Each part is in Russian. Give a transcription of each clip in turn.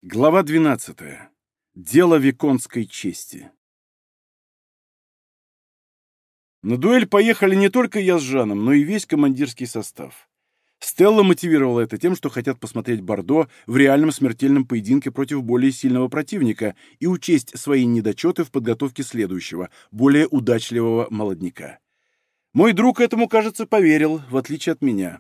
Глава 12. Дело виконтской чести. На дуэль поехали не только я с Жаном, но и весь командирский состав. Стелла мотивировала это тем, что хотят посмотреть Бордо в реальном смертельном поединке против более сильного противника и учесть свои недочеты в подготовке следующего, более удачливого молодняка. Мой друг этому, кажется, поверил, в отличие от меня.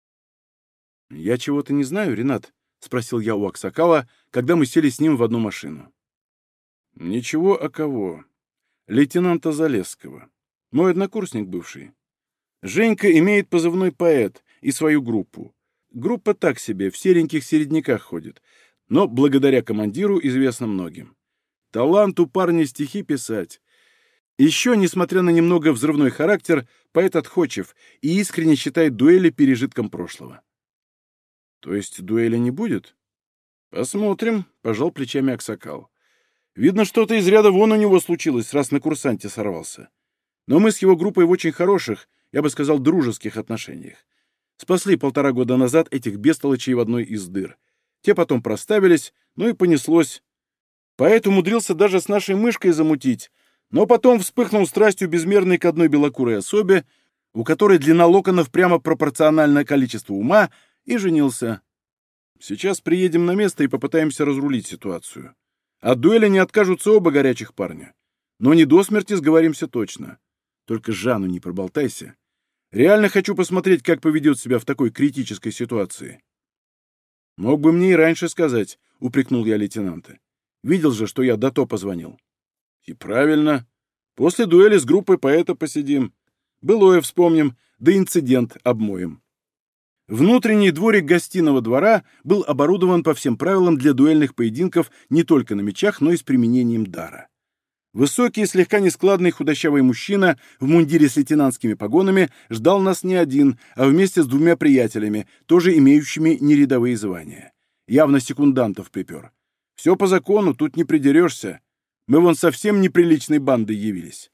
«Я чего-то не знаю, Ренат?» — спросил я у Аксакала, когда мы сели с ним в одну машину. «Ничего, а кого? Лейтенанта Залесского. Мой однокурсник бывший. Женька имеет позывной «Поэт» и свою группу. Группа так себе, в сереньких середняках ходит, но благодаря командиру известна многим. Талант у парня стихи писать. Еще, несмотря на немного взрывной характер, поэт отходчив и искренне считает дуэли пережитком прошлого». «То есть дуэли не будет?» «Посмотрим», — пожал плечами Аксакал. «Видно, что-то из ряда вон у него случилось, раз на курсанте сорвался. Но мы с его группой в очень хороших, я бы сказал, дружеских отношениях. Спасли 1,5 года назад этих бестолочей в одной из дыр. Те потом проставились, ну и понеслось. Поэт умудрился даже с нашей мышкой замутить, но потом вспыхнул страстью безмерной к одной белокурой особе, у которой длина локонов прямо пропорциональна количеству ума, и женился. Сейчас приедем на место и попытаемся разрулить ситуацию. От дуэли не откажутся оба горячих парня. Но не до смерти сговоримся точно. Только Жанну не проболтайся. Реально хочу посмотреть, как поведет себя в такой критической ситуации». «Мог бы мне и раньше сказать», — упрекнул я лейтенанта. «Видел же, что я до топа звонил». «И правильно. После дуэли с группой поэта посидим. Былое вспомним, да инцидент обмоем». Внутренний дворик гостиного двора был оборудован по всем правилам для дуэльных поединков не только на мечах, но и с применением дара. Высокий, слегка нескладный худощавый мужчина в мундире с лейтенантскими погонами ждал нас не один, а вместе с 2 приятелями, тоже имеющими нерядовые звания. Явно секундантов припер. Все по закону, тут не придерешься. Мы вон совсем неприличной бандой явились.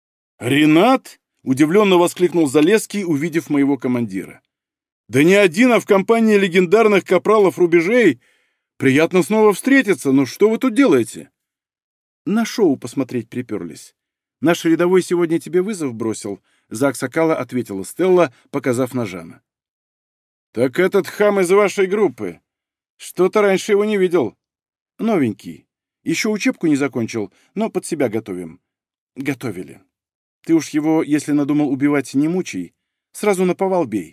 «Ренат?» — удивленно воскликнул Залесский, увидев моего командира. «Да не один, а в компании легендарных капралов рубежей. Приятно снова встретиться, но что вы тут делаете?» «На шоу посмотреть приперлись. Наш рядовой сегодня тебе вызов бросил», — за Аксакала ответила Стелла, показав на Жана. «Так этот хам из вашей группы. Что-то раньше его не видел. Новенький. Еще учебку не закончил, но под себя готовим. Готовили. Ты уж его, если надумал убивать, не мучай. Сразу наповал бей».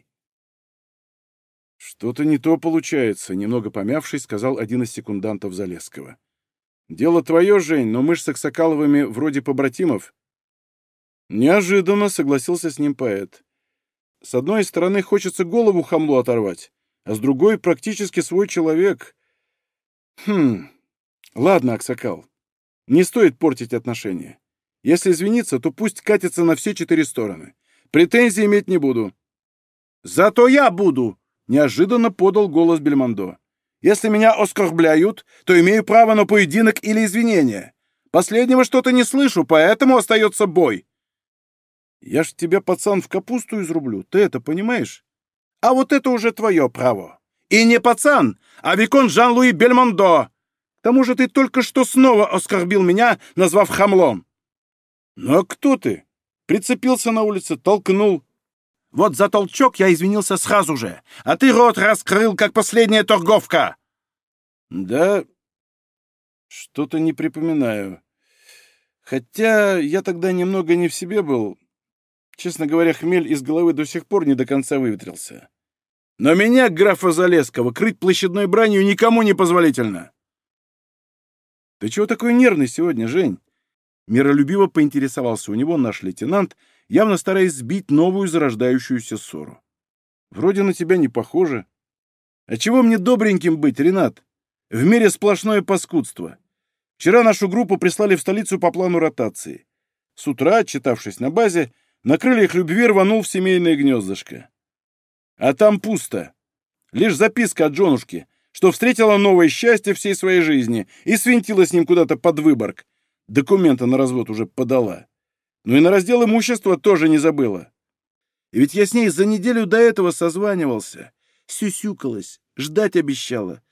«Что-то не то получается», — немного помявшись, сказал один из секундантов Залесского. «Дело твое, Жень, но мы ж с Аксакаловыми вроде побратимов». «Неожиданно», — согласился с ним поэт. «С одной стороны, хочется голову хамлу оторвать, а с другой — практически свой человек. Ладно, Аксакал, не стоит портить отношения. Если извиниться, то пусть катится на все 4 стороны. Претензий иметь не буду». «Зато я буду!» — неожиданно подал голос Бельмондо. «Если меня оскорбляют, то имею право на поединок или извинения. Последнего что-то не слышу, поэтому остается бой». «Я ж тебя, пацан, в капусту изрублю, ты это понимаешь?» «А вот это уже твое право. И не пацан, а виконт Жан-Луи Бельмондо. К тому же ты только что снова оскорбил меня, назвав хамлом». «Ну а кто ты?» Прицепился на улице, толкнул. «Вот за толчок я извинился сразу же, а ты рот раскрыл, как последняя торговка!» «Да, что-то не припоминаю. Хотя я тогда немного не в себе был. Честно говоря, хмель из головы до сих пор не до конца выветрился. Но меня, графа Залесского, крыть площадной бранью никому не позволительно». «Ты чего такой нервный сегодня, Жень?» Миролюбиво поинтересовался у него наш лейтенант, явно стараясь сбить новую зарождающуюся ссору. «Вроде на тебя не похоже. А чего мне добреньким быть, Ренат? В мире сплошное паскудство. Вчера нашу группу прислали в столицу по плану ротации. С утра, отчитавшись на базе, на крыльях любви рванул в семейное гнездышко. А там пусто. Лишь записка от женушки, что встретила новое счастье всей своей жизни и свинтила с ним куда-то под Выборг. Документы на развод уже подала. Ну и на раздел имущества тоже не забыла. И ведь я с ней за неделю до этого созванивался. Сюсюкалась, ждать обещала.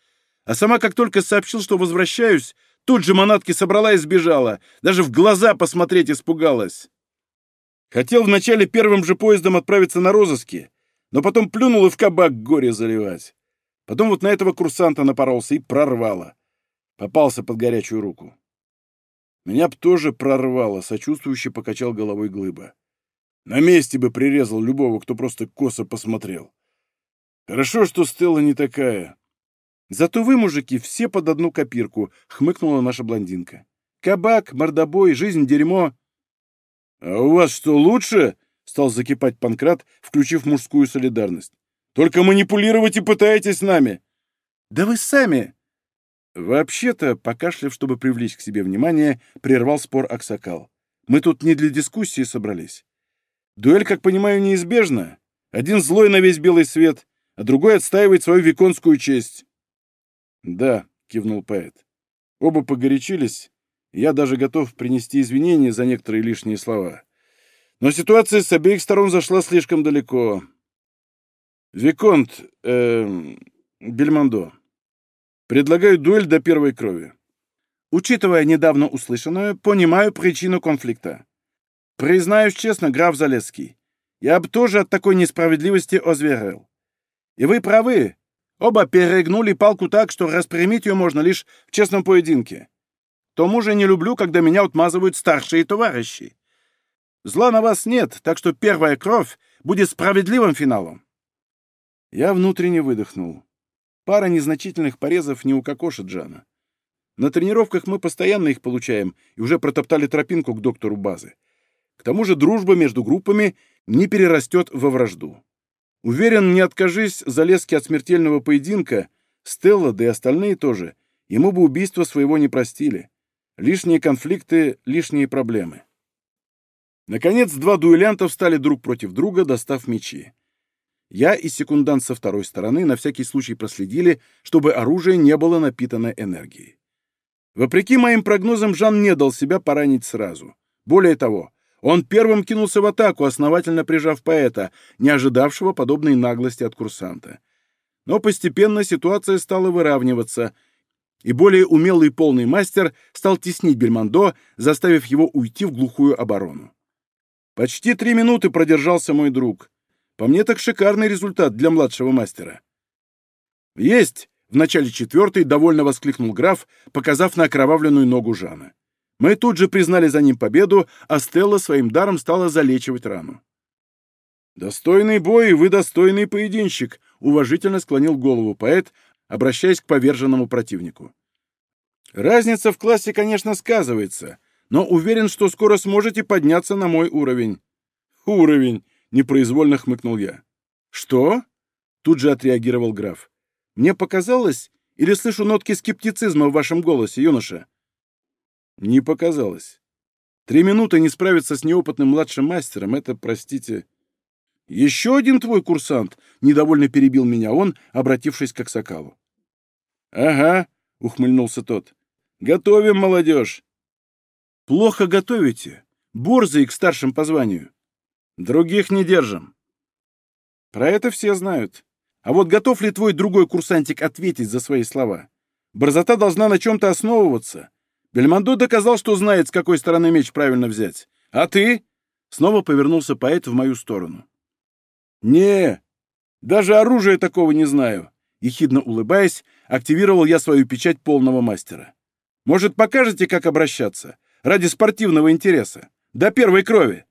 А сама, как только сообщил, что возвращаюсь, тут же манатки собрала и сбежала. Даже в глаза посмотреть испугалась. Хотел вначале первым же поездом отправиться на розыски, но потом плюнул и в кабак горе заливать. Потом вот на этого курсанта напоролся и прорвало. Попался под горячую руку. Меня б тоже прорвало, сочувствующе покачал головой Глыба. На месте бы прирезал любого, кто просто косо посмотрел. Хорошо, что Стелла не такая. Зато вы, мужики, все под одну копирку, хмыкнула наша блондинка. Кабак, мордобой, жизнь дерьмо. А у вас что, лучше? Стал закипать Панкрат, включив мужскую солидарность. Только манипулировать и пытаетесь нами. Да вы сами. Вообще-то, покашляв, чтобы привлечь к себе внимание, прервал спор Аксакал. Мы тут не для дискуссии собрались. Дуэль, как понимаю, неизбежна. Один злой на весь белый свет, а другой отстаивает свою виконскую честь. Да, кивнул поэт. Оба погорячились, и я даже готов принести извинения за некоторые лишние слова. Но ситуация с обеих сторон зашла слишком далеко. Виконт, Бельмондо, предлагаю дуэль до первой крови. Учитывая недавно услышанное, понимаю причину конфликта. Признаюсь честно, граф Залесский, я бы тоже от такой несправедливости озверел. И вы правы, оба перегнули палку так, что распрямить ее можно лишь в честном поединке. К тому же не люблю, когда меня отмазывают старшие товарищи. Зла на вас нет, так что первая кровь будет справедливым финалом. Я внутренне выдохнул. Пара незначительных порезов не укокошит Жана. На тренировках мы постоянно их получаем и уже протоптали тропинку к доктору базы. К тому же дружба между группами не перерастет во вражду. Уверен, не откажись Залесский от смертельного поединка, Стелла, да и остальные тоже, ему бы убийство своего не простили. Лишние конфликты, лишние проблемы. Наконец, два дуэлянта встали друг против друга, достав мечи. Я и секундант со второй стороны на всякий случай проследили, чтобы оружие не было напитано энергией. Вопреки моим прогнозам, Жан не дал себя поранить сразу. Более того, он первым кинулся в атаку, основательно прижав поэта, не ожидавшего подобной наглости от курсанта. Но постепенно ситуация стала выравниваться, и более умелый полный мастер стал теснить Бельмондо, заставив его уйти в глухую оборону. Почти 3 минуты продержался мой друг. По мне так шикарный результат для младшего мастера. «Есть!» — в начале 4-й довольно воскликнул граф, показав на окровавленную ногу Жана. Мы тут же признали за ним победу, а Стелла своим даром стала залечивать рану. «Достойный бой, и вы достойный поединщик», — уважительно склонил голову поэт, обращаясь к поверженному противнику. «Разница в классе, конечно, сказывается, но уверен, что скоро сможете подняться на мой уровень». «Уровень», — непроизвольно хмыкнул я. «Что?» — тут же отреагировал граф. «Мне показалось, или слышу нотки скептицизма в вашем голосе, юноша?» «Не показалось. 3 минуты не справиться с неопытным младшим мастером — это, простите...» «Еще один твой курсант!» — недовольно перебил меня он, обратившись к Аксакалу. «Ага», — ухмыльнулся тот. «Готовим, молодежь!» «Плохо готовите. Борзые к старшим по званию. Других не держим». «Про это все знают. А вот готов ли твой другой курсантик ответить за свои слова? Борзота должна на чем-то основываться. Бельмондо доказал, что знает, с какой стороны меч правильно взять. А ты?» Снова повернулся поэт в мою сторону. «Не, даже оружия такого не знаю», — ехидно улыбаясь, активировал я свою печать полного мастера. «Может, покажете, как обращаться? Ради спортивного интереса. До первой крови».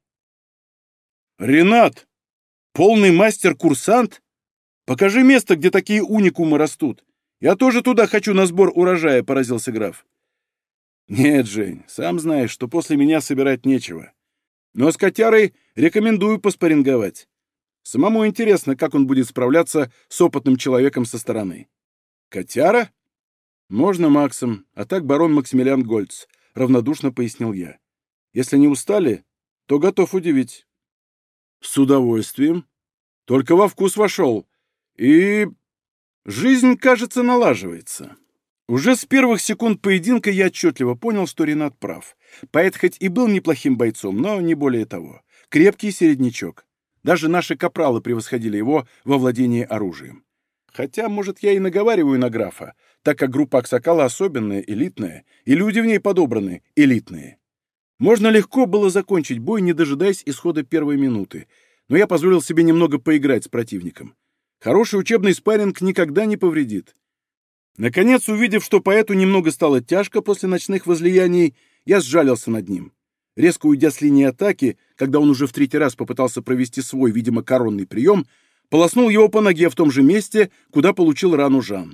«Ренат! Полный мастер-курсант? Покажи место, где такие уникумы растут. Я тоже туда хочу на сбор урожая», — поразился граф. «Нет, Жень, сам знаешь, что после меня собирать нечего. Но с котярой рекомендую поспарринговать. Самому интересно, как он будет справляться с опытным человеком со стороны». «Котяра?» «Можно Максом, а так барон Максимилиан Гольц», — равнодушно пояснил я. «Если не устали, то готов удивить». «С удовольствием. Только во вкус вошел. И жизнь, кажется, налаживается». Уже с первых секунд поединка я отчетливо понял, что Ренат прав. Поэт хоть и был неплохим бойцом, но не более того. Крепкий середнячок. Даже наши капралы превосходили его во владении оружием. Хотя, может, я и наговариваю на графа. так как группа Аксакала особенная, элитная, и люди в ней подобраны элитные. Можно легко было закончить бой, не дожидаясь исхода первой минуты, но я позволил себе немного поиграть с противником. Хороший учебный спарринг никогда не повредит. Наконец, увидев, что поэту немного стало тяжко после ночных возлияний, я сжалился над ним. Резко уйдя с линии атаки, когда он уже в третий раз попытался провести свой, видимо, коронный прием, полоснул его по ноге в том же месте, куда получил рану Жан.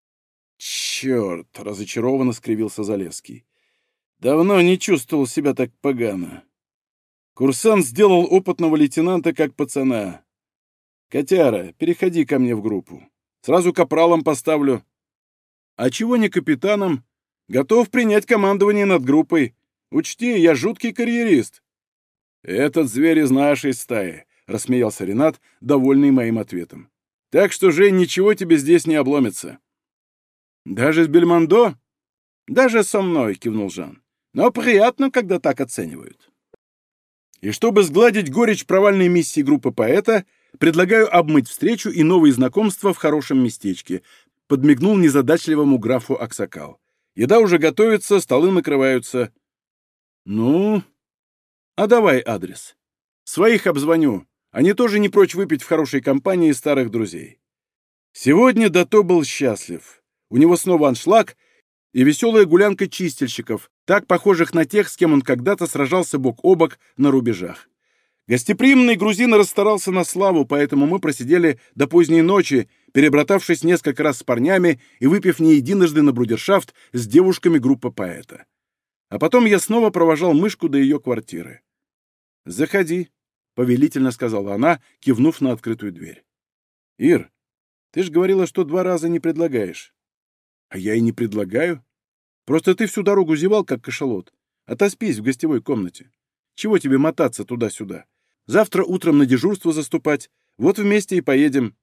«Черт!» — разочарованно скривился Залевский. «Давно не чувствовал себя так погано. Курсант сделал опытного лейтенанта как пацана. Котяра, переходи ко мне в группу. Сразу капралом поставлю. А чего не капитаном? Готов принять командование над группой. Учти, я жуткий карьерист». «Этот зверь из нашей стаи», — рассмеялся Ренат, довольный моим ответом. «Так что, Жень, ничего тебе здесь не обломится». «Даже с Бельмондо?» «Даже со мной», — кивнул Жан. «Но приятно, когда так оценивают». И чтобы сгладить горечь провальной миссии группы поэта, предлагаю обмыть встречу и новые знакомства в хорошем местечке, подмигнул незадачливому графу Аксакал. Еда уже готовится, столы накрываются. Ну, а давай адрес. Своих обзвоню. Они тоже не прочь выпить в хорошей компании старых друзей. Сегодня Дато был счастлив. У него снова аншлаг и веселая гулянка чистильщиков, так похожих на тех, с кем он когда-то сражался бок о бок на рубежах. Гостеприимный грузин расстарался на славу, поэтому мы просидели до поздней ночи, перебратавшись несколько раз с парнями и выпив не единожды на брудершафт с девушками группы поэта. А потом я снова провожал мышку до ее квартиры. «Заходи», — повелительно сказала она, кивнув на открытую дверь. «Ир, ты же говорила, что 2 раза не предлагаешь». «А я и не предлагаю. Просто ты всю дорогу зевал, как кашалот. Отоспись в гостевой комнате. Чего тебе мотаться туда-сюда? Завтра утром на дежурство заступать. Вот вместе и поедем».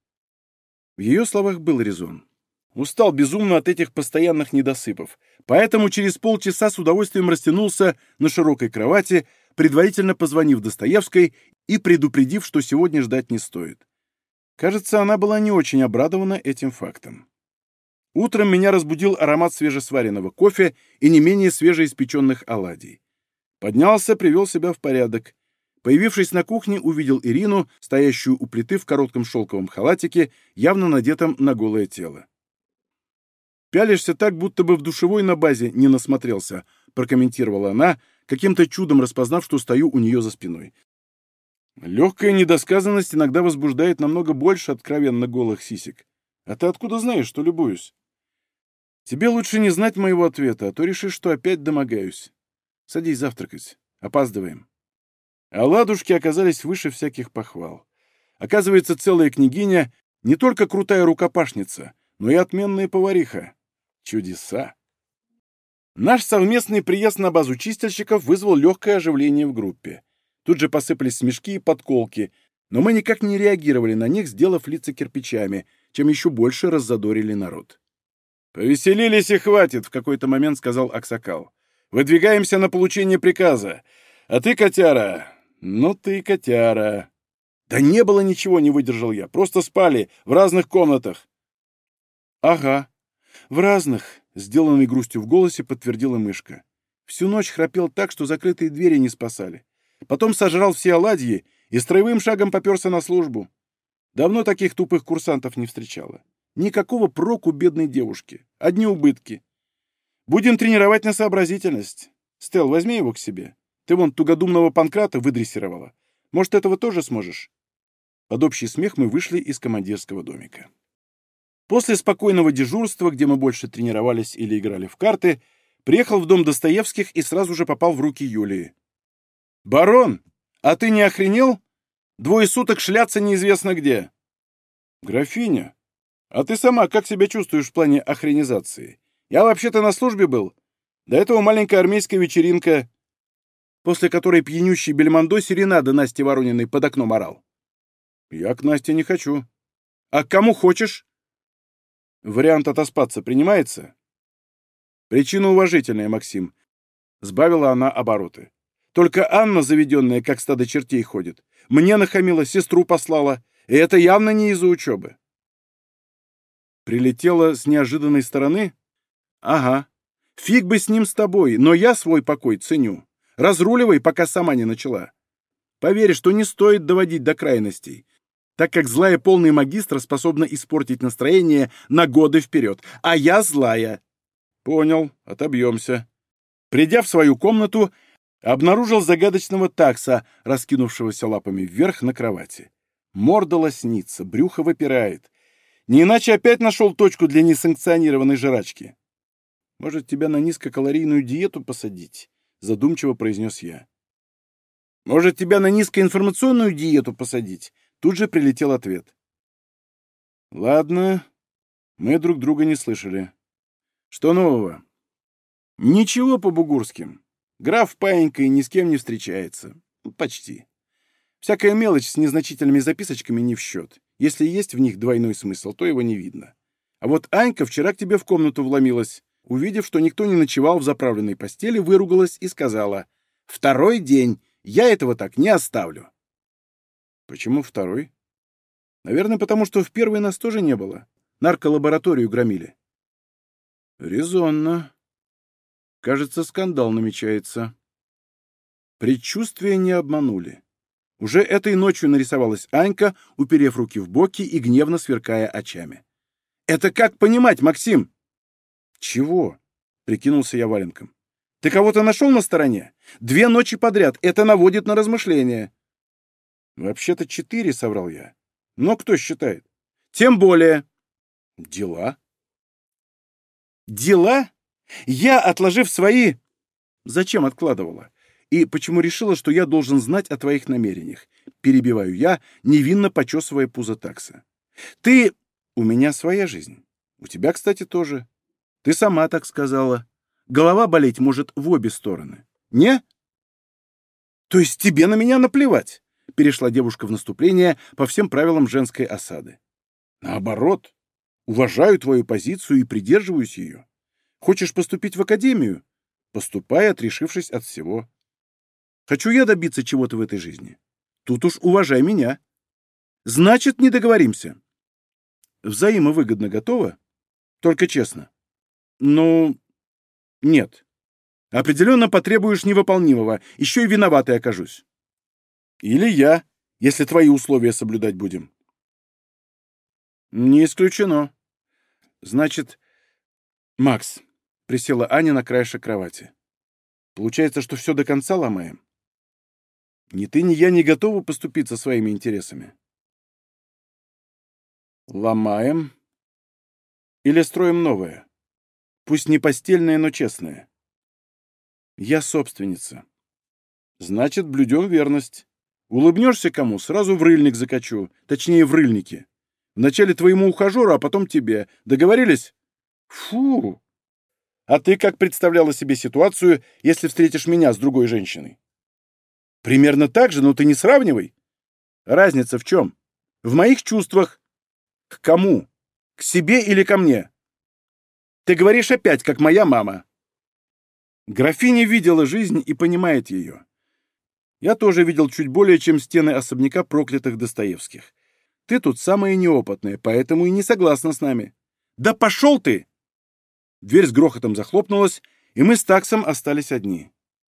В ее словах был резон. Устал безумно от этих постоянных недосыпов, поэтому через полчаса с удовольствием растянулся на широкой кровати, предварительно позвонив Достоевской и предупредив, что сегодня ждать не стоит. Кажется, она была не очень обрадована этим фактом. Утром меня разбудил аромат свежесваренного кофе и не менее свежеиспеченных оладий. Поднялся, привел себя в порядок. Появившись на кухне, увидел Ирину, стоящую у плиты в коротком шелковом халатике, явно надетом на голое тело. «Пялишься так, будто бы в душевой на базе не насмотрелся», — прокомментировала она, каким-то чудом распознав, что стою у нее за спиной. «Легкая недосказанность иногда возбуждает намного больше откровенно голых сисек. А ты откуда знаешь, что любуюсь?» «Тебе лучше не знать моего ответа, а то решишь, что опять домогаюсь. Садись завтракать. Опаздываем». Оладушки оказались выше всяких похвал. Оказывается, целая княгиня не только крутая рукопашница, но и отменная повариха. Чудеса! Наш совместный приезд на базу чистильщиков вызвал легкое оживление в группе. Тут же посыпались смешки и подколки, но мы никак не реагировали на них, сделав лица кирпичами, чем еще больше раззадорили народ. «Повеселились и хватит», — в какой-то момент сказал Аксакал. «Выдвигаемся на получение приказа. А ты, котяра, ну ты котяра». «Да не было ничего», — не выдержал я. «Просто спали в разных комнатах». «Ага, в разных», — сделанной грустью в голосе подтвердила мышка. «Всю ночь храпел так, что закрытые двери не спасали. Потом сожрал все оладьи и строевым шагом попёрся на службу. Давно таких тупых курсантов не встречала. Никакого проку бедной девушке. Одни убытки. Будем тренировать на сообразительность. Стелл, возьми его к себе. Ты вон тугодумного Панкрата выдрессировала. Может, этого тоже сможешь?» Под общий смех мы вышли из командирского домика. После спокойного дежурства, где мы больше тренировались или играли в карты, приехал в дом Достоевских и сразу же попал в руки Юлии. «Барон, а ты не охренел? 2 суток шляться неизвестно где». «Графиня, а ты сама как себя чувствуешь в плане охренизации? Я вообще-то на службе был. До этого маленькая армейская вечеринка, после которой пьянющий Бельмондо серенада Насте Ворониной под окном орал». «Я к Насте не хочу». «А к кому хочешь?» «Вариант отоспаться принимается?» «Причина уважительная, Максим», — сбавила она обороты. «Только Анна, заведенная, как стадо чертей, ходит. Мне нахамила, сестру послала, и это явно не из-за учебы». Прилетела с неожиданной стороны? Ага. Фиг бы с ним с тобой, но я свой покой ценю. Разруливай, пока сама не начала. Поверь, что не стоит доводить до крайностей, так как злая полная магистра способна испортить настроение на годы вперед. А я злая. Понял, отобьемся. Придя в свою комнату, обнаружил загадочного такса, раскинувшегося лапами вверх на кровати. Морда лоснится, брюхо выпирает. Не иначе опять нашел точку для несанкционированной жрачки. «Может, тебя на низкокалорийную диету посадить?» — задумчиво произнес я. «Может, тебя на низкоинформационную диету посадить?» Тут же прилетел ответ. «Ладно, мы друг друга не слышали. Что нового?» «Ничего по бугурским. Граф паинькой ни с кем не встречается. Почти. Всякая мелочь с незначительными записочками не в счет. Если есть в них двойной смысл, то его не видно. А вот Анька вчера к тебе в комнату вломилась. Увидев, что никто не ночевал в заправленной постели, выругалась и сказала: «Второй день. Я этого так не оставлю». Почему второй? Наверное, потому что в первый нас тоже не было. Нарколабораторию громили. Резонно. Кажется, скандал намечается. Предчувствия не обманули. Уже этой ночью нарисовалась Анька, уперев руки в боки и гневно сверкая очами. «Это как понимать, Максим?» «Чего?» — прикинулся я валенком. «Ты кого-то нашел на стороне? 2 ночи подряд. Это наводит на размышления». «Вообще-то 4, — соврал я. Но кто считает?» «Тем более». «Дела?» «Дела? Я, отложив свои...» «Зачем откладывала? И почему решила, что я должен знать о твоих намерениях?» Перебиваю я, невинно почесывая пузо такса. «Ты... У меня своя жизнь. У тебя, кстати, тоже. Ты сама так сказала. Голова болеть может в обе стороны. Не?» «То есть тебе на меня наплевать?» Перешла девушка в наступление по всем правилам женской осады. «Наоборот. Уважаю твою позицию и придерживаюсь ее. Хочешь поступить в академию? Поступай, отрешившись от всего. Хочу я добиться чего-то в этой жизни? Тут уж уважай меня. Значит, не договоримся. Взаимовыгодно готово? Только честно. Ну, нет. Определенно потребуешь невыполнимого, еще и виноватой окажусь. Или я, если твои условия соблюдать будем. Не исключено. Значит, Макс, присела Аня на краешек кровати. Получается, что все до конца ломаем? Ни ты, ни я не готовы поступиться своими интересами. Ломаем? Или строим новое? Пусть не постельное, но честное. Я собственница. Значит, блюдем верность. Улыбнешься кому, сразу в рыльник закачу. Точнее, в рыльнике. Вначале твоему ухажеру, а потом тебе. Договорились? Фу! А ты как представляла себе ситуацию, если встретишь меня с другой женщиной? Примерно так же, но ты не сравнивай. Разница в чем? В моих чувствах. К кому? К себе или ко мне? Ты говоришь опять, как моя мама. Графиня видела жизнь и понимает ее. Я тоже видел чуть более, чем стены особняка проклятых Достоевских. Ты тут самая неопытная, поэтому и не согласна с нами. Да пошел ты! Дверь с грохотом захлопнулась, и мы с таксом остались одни.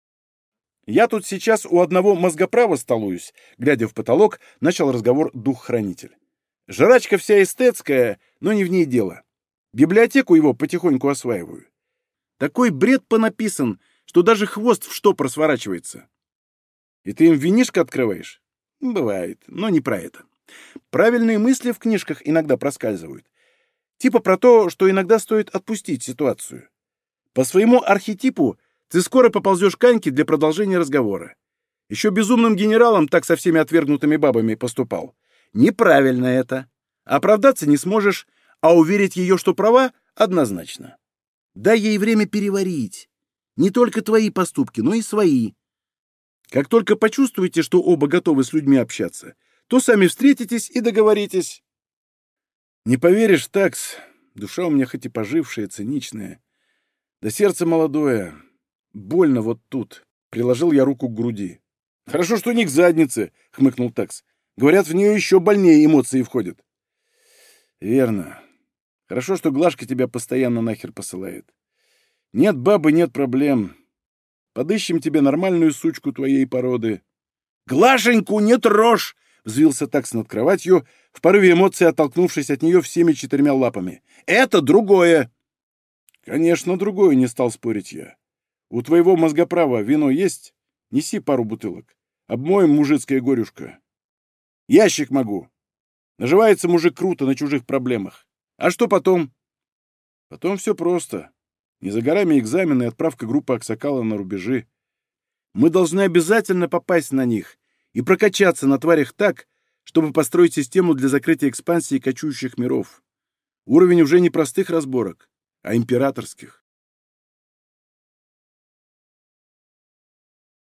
Я тут сейчас у одного мозгоправа столуюсь, глядя в потолок, начал разговор дух-хранитель. Жрачка вся эстетская, но не в ней дело. Библиотеку его потихоньку осваиваю. Такой бред понаписан, что даже хвост в штопор сворачивается. И ты им винишко открываешь? Бывает, но не про это. Правильные мысли в книжках иногда проскальзывают. Типа про то, что иногда стоит отпустить ситуацию. По своему архетипу ты скоро поползешь к Аньке для продолжения разговора. Еще безумным генералом так со всеми отвергнутыми бабами поступал. Неправильно это. Оправдаться не сможешь, а уверить ее, что права, однозначно. Дай ей время переварить. Не только твои поступки, но и свои. Как только почувствуете, что оба готовы с людьми общаться, то сами встретитесь и договоритесь. Не поверишь, такс, душа у меня хоть и пожившая, циничная, да сердце молодое. Больно вот тут. Приложил я руку к груди. Хорошо, что не к заднице, хмыкнул такс. Говорят, в нее еще больнее эмоции входят. Верно. Хорошо, что Глашка тебя постоянно нахер посылает. Нет бабы, нет проблем. Подыщем тебе нормальную сучку твоей породы. «Глашеньку не трожь!» — взвился такс над кроватью, в порыве эмоций оттолкнувшись от нее всеми 4 лапами. «Это другое!» «Конечно, другое», — не стал спорить я. «У твоего мозгоправа вино есть? Неси пару бутылок. Обмоем мужицкое горюшко». «Ящик могу. Наживается мужик круто на чужих проблемах. А что потом?» «Потом все просто. Не за горами экзамены и отправка группы Аксакала на рубежи. Мы должны обязательно попасть на них и прокачаться на тварях так, чтобы построить систему для закрытия экспансии кочующих миров. Уровень уже не простых разборок, а императорских.